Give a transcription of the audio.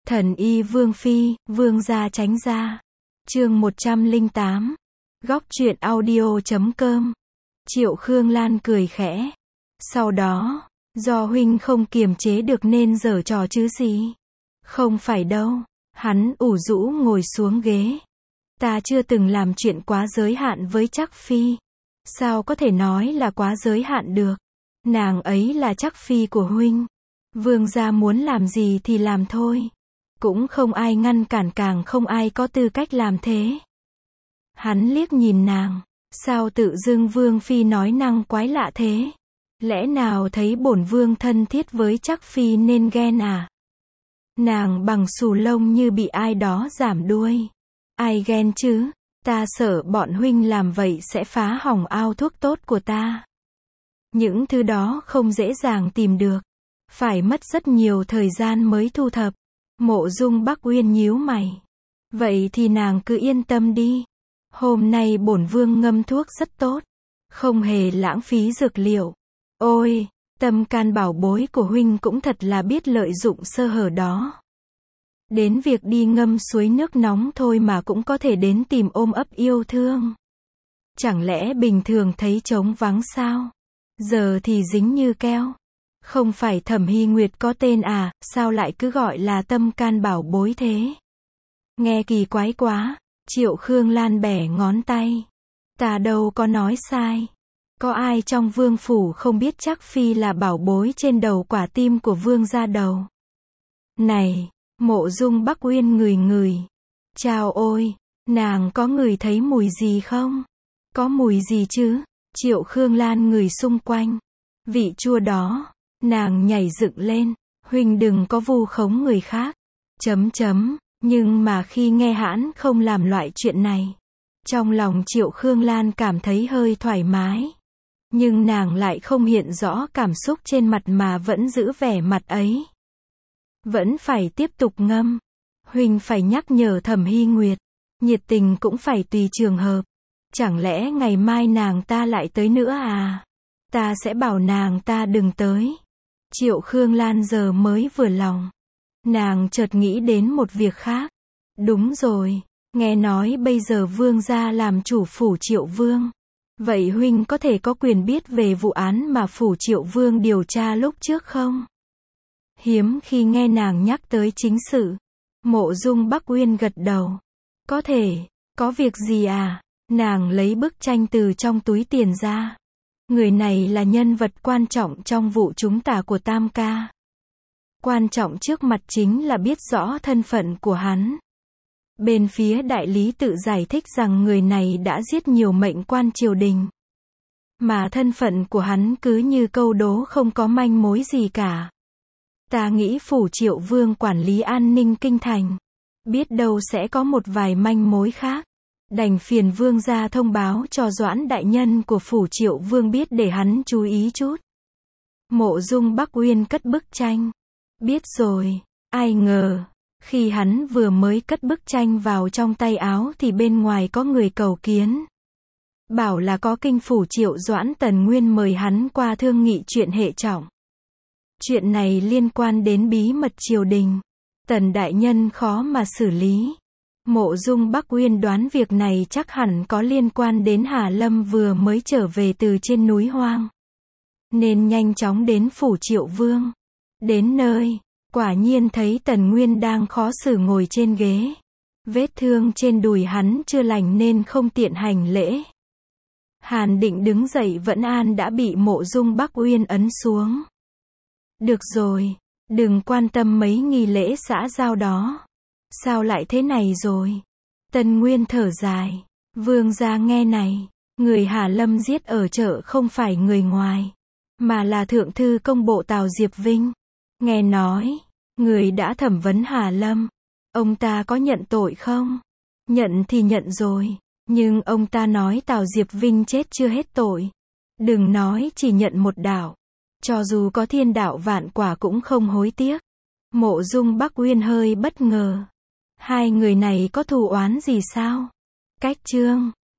Thần y Vương Phi, Vương gia tránh ra. Chương 108. Góc truyện audio.com. Triệu Khương Lan cười khẽ. Sau đó, do huynh không kiềm chế được nên giở trò chứ gì. Không phải đâu. Hắn ủ rũ ngồi xuống ghế. Ta chưa từng làm chuyện quá giới hạn với Trắc Phi. Sao có thể nói là quá giới hạn được? Nàng ấy là Trắc Phi của huynh. Vương gia muốn làm gì thì làm thôi. Cũng không ai ngăn cản, càng không ai có tư cách làm thế. Hắn liếc nhìn nàng. Sao tự dưng Vương Phi nói năng quái lạ thế? Lẽ nào thấy bổn vương thân thiết với Trắc Phi nên ghen à? Nàng bằng xù lông như bị ai đó giảm đuôi. Ai ghen chứ? Ta sợ bọn huynh làm vậy sẽ phá hỏng ao thuốc tốt của ta. Những thứ đó không dễ dàng tìm được. Phải mất rất nhiều thời gian mới thu thập. Mộ Dung Bắc Uyên nhíu mày. Vậy thì nàng cứ yên tâm đi. Hôm nay bổn vương ngâm thuốc rất tốt. Không hề lãng phí dược liệu. Ôi, tâm can bảo bối của huynh cũng thật là biết lợi dụng sơ hở đó. Đến việc đi ngâm suối nước nóng thôi mà cũng có thể đến tìm ôm ấp yêu thương. Chẳng lẽ bình thường thấy trống vắng sao? Giờ thì dính như keo. Không phải Thẩm Hy Nguyệt có tên à, sao lại cứ gọi là tâm can bảo bối thế? Nghe kỳ quái quá. Triệu Khương Lan bẻ ngón tay. Ta đâu có nói sai. Có ai trong vương phủ không biết Trắc Phi là bảo bối trên đầu quả tim của vương gia đầu? Này, Mộ Dung Bắc Uyên ngửi ngửi. Chao ôi, nàng có ngửi thấy mùi gì không? Có mùi gì chứ? Triệu Khương Lan ngửi xung quanh. Vị chua đó. Nàng nhảy dựng lên. Huynh đừng có vu khống người khác. Nhưng mà khi nghe hãn không làm loại chuyện này. Trong lòng Triệu Khương Lan cảm thấy hơi thoải mái. Nhưng nàng lại không hiện rõ cảm xúc trên mặt mà vẫn giữ vẻ mặt ấy. Vẫn phải tiếp tục ngâm. Huynh phải nhắc nhở Thẩm Hy Nguyệt. Nhiệt tình cũng phải tùy trường hợp. Chẳng lẽ ngày mai nàng ta lại tới nữa à? Ta sẽ bảo nàng ta đừng tới. Triệu Khương Lan giờ mới vừa lòng. Nàng chợt nghĩ đến một việc khác. Đúng rồi, nghe nói bây giờ vương gia làm chủ phủ Triệu Vương. Vậy huynh có thể có quyền biết về vụ án mà phủ Triệu Vương điều tra lúc trước không? Hiếm khi nghe nàng nhắc tới chính sự. Mộ Dung Bắc Uyên gật đầu. Có thể, có việc gì à? Nàng lấy bức tranh từ trong túi tiền ra. Người này là nhân vật quan trọng trong vụ trúng tả của Tam Ca. Quan trọng trước mặt chính là biết rõ thân phận của hắn. Bên phía đại lý tự giải thích rằng người này đã giết nhiều mệnh quan triều đình. Mà thân phận của hắn cứ như câu đố không có manh mối gì cả. Ta nghĩ phủ Triệu Vương quản lý an ninh kinh thành. Biết đâu sẽ có một vài manh mối khác. Đành phiền vương gia thông báo cho Doãn đại nhân của phủ Triệu Vương biết để hắn chú ý chút. Mộ Dung Bắc Uyên cất bức tranh. Biết rồi. Ai ngờ, khi hắn vừa mới cất bức tranh vào trong tay áo thì bên ngoài có người cầu kiến. Bảo là có kinh phủ Triệu Doãn Tần Nguyên mời hắn qua thương nghị chuyện hệ trọng. Chuyện này liên quan đến bí mật triều đình. Tần đại nhân khó mà xử lý. Mộ Dung Bắc Uyên đoán việc này chắc hẳn có liên quan đến Hà Lâm vừa mới trở về từ trên núi hoang. Nên nhanh chóng đến phủ Triệu Vương. Đến nơi, quả nhiên thấy Tần Nguyên đang khó xử ngồi trên ghế. Vết thương trên đùi hắn chưa lành nên không tiện hành lễ. Hàn Định đứng dậy vẫn an đã bị Mộ Dung Bắc Uyên ấn xuống. Được rồi, đừng quan tâm mấy nghi lễ xã giao đó. Sao lại thế này rồi? Tần Nguyên thở dài. Vương gia nghe này, người Hà Lâm giết ở chợ không phải người ngoài, mà là thượng thư công bộ Tào Diệp Vinh. Nghe nói, người đã thẩm vấn Hà Lâm. Ông ta có nhận tội không? Nhận thì nhận rồi, nhưng ông ta nói Tào Diệp Vinh chết chưa hết tội. Đừng nói chỉ nhận một đạo. Cho dù có thiên đạo vạn quả cũng không hối tiếc. Mộ Dung Bắc Uyên hơi bất ngờ. Hai người này có thù oán gì sao? Cách chương